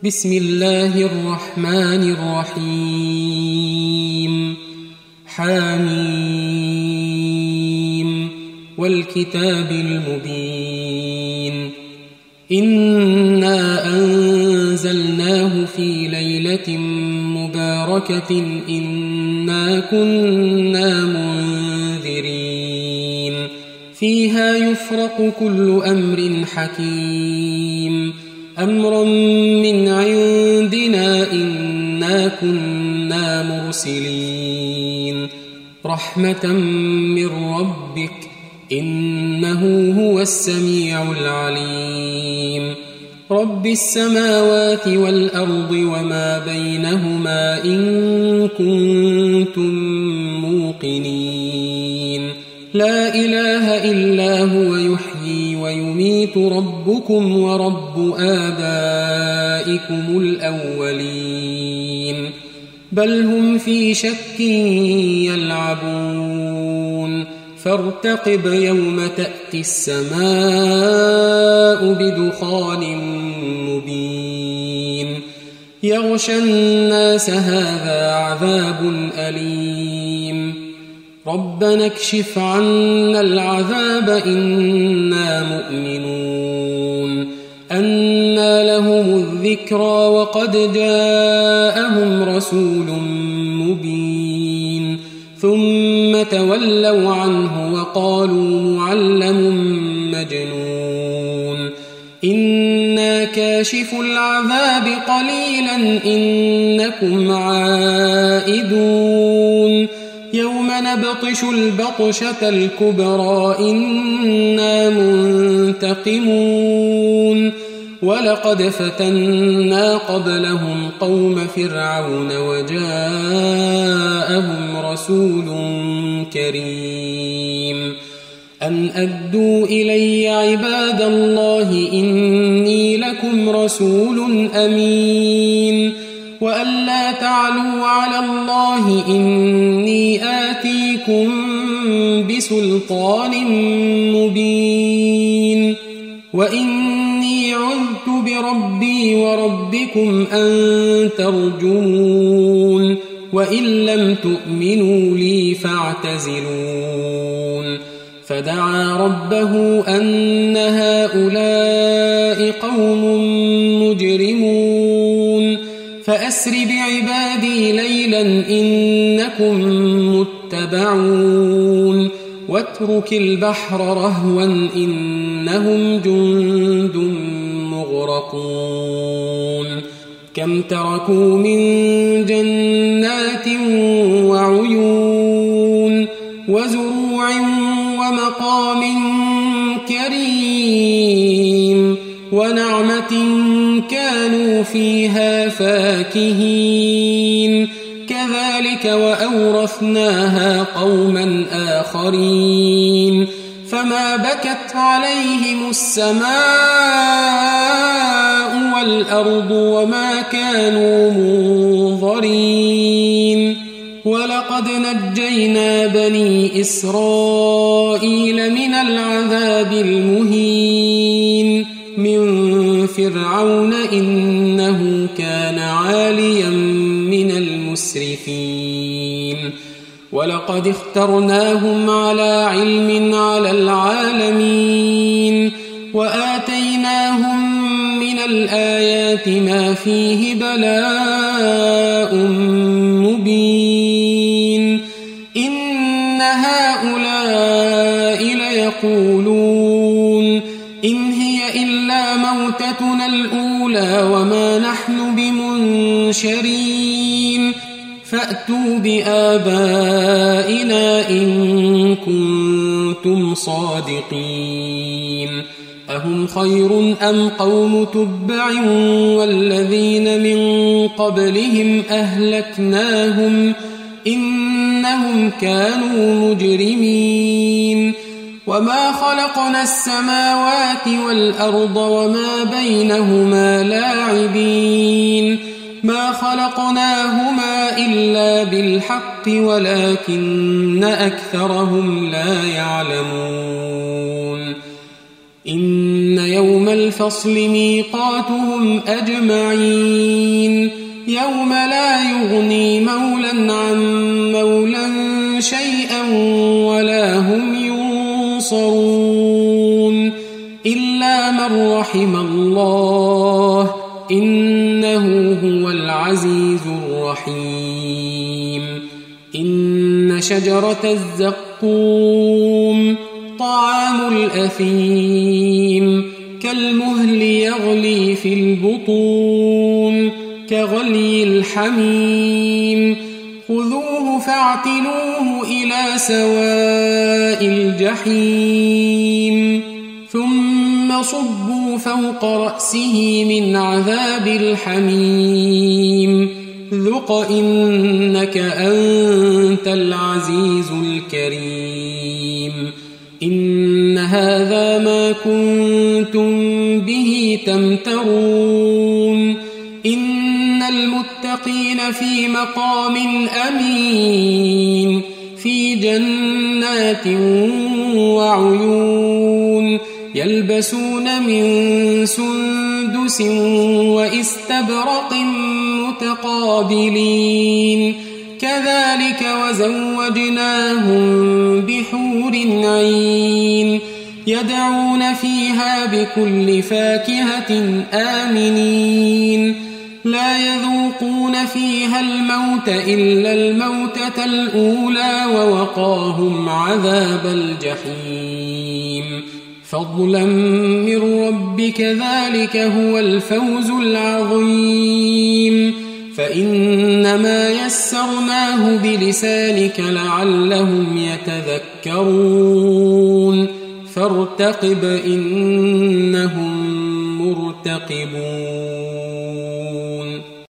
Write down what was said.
بسم الله الرحمن الرحيم حميم والكتاب المبين إنا أنزلناه في ليلة مباركة إنا كنا منذرين فيها يفرق كل أمر حكيم أمرا من عندنا إنا كنا مرسلين رحمة من ربك إنه هو السميع العليم رب السماوات والأرض وما بينهما إن كنتم موقنين لا إله إلا هو يحيي ويميت ربكم ورب آبائكم الأولين بل هم في شك يلعبون فارتقب يوم تأتي السماء بدخان مبين يغشى الناس هذا عذاب أليم ربنا اكشف عنا العذاب إنا مؤمنون أنى لهم الذكرى وقد جاءهم رسول مبين ثم تولوا عنه وقالوا معلم مجنون إنا كاشف العذاب قليلا إنكم عائدون يوم نبطش البطشة الكبرى إنا منتقمون ولقد فتنا قبلهم قوم فرعون وجاءهم رسول كريم أن أدوا إلي عباد الله إني لكم رسول أمين وأن لا تعلوا على الله إني آتيكم بسلطان مبين وإني عذت بربي وربكم أن ترجمون وإن لم تؤمنوا لي فاعتزلون فدعا ربه أن هؤلاء قوم مجرمون فأسر بعبادي ليلا إنكم متبعون واترك البحر رهوا إنهم جند مغرقون كم تركوا من جنات وعيون وزروع ومقام كريم ونعمة كانوا فيها فاكهين كذلك وأورثناها قوما آخرين فما بكت عليهم السماء والأرض وما كانوا منظرين ولقد نجينا بني إسرائيل من العذاب المهين من فرعون إنه كان عاليا من المسرفين ولقد اخترناهم على علم على العالمين وآتيناهم من الآيات ما فيه بلاء مبين إن هؤلاء ليقولون إن هي إلا موتتنا الأولى وما نحن بمنشرين فأتوا بآبائنا إن كنتم صادقين أهم خير أم قوم تبع والذين من قبلهم أهلكناهم إنهم كانوا مجرمين وما خلقنا السماوات والأرض وما بينهما لاعبين ما خلقناهما إلا بالحق ولكن أكثرهم لا يعلمون إن يوم الفصل ميقاتهم أجمعين يوم لا يغني مولا عن مولا شيئا ولا هم ينصرون إلا من رحم الله إنه هو العزيز الرحيم إن شجرة الزقوم طعام الأثيم كالمهل يغلي في البطون كغلي الحميم خذوه فاعتلوه إلى سواء الجحيم ثم صبوا فوق رأسه من عذاب الحميم ذق إنك أنت العزيز الكريم إن هذا ما كنتم به تمترون إن المتقين في مقام أمين في جنات وعيون يلبسون من سندس وإستبرق متقابلين كذلك وزوجناهم بحور عين يدعون فيها بكل فاكهة آمنين لا يذوقون فيها الموت إلا الموتة الأولى ووقاهم عذاب الجحيم فضلا من ربك ذلك هو الفوز العظيم فإنما يسرناه بلسانك لعلهم يتذكرون فارتقب إنهم مرتقبون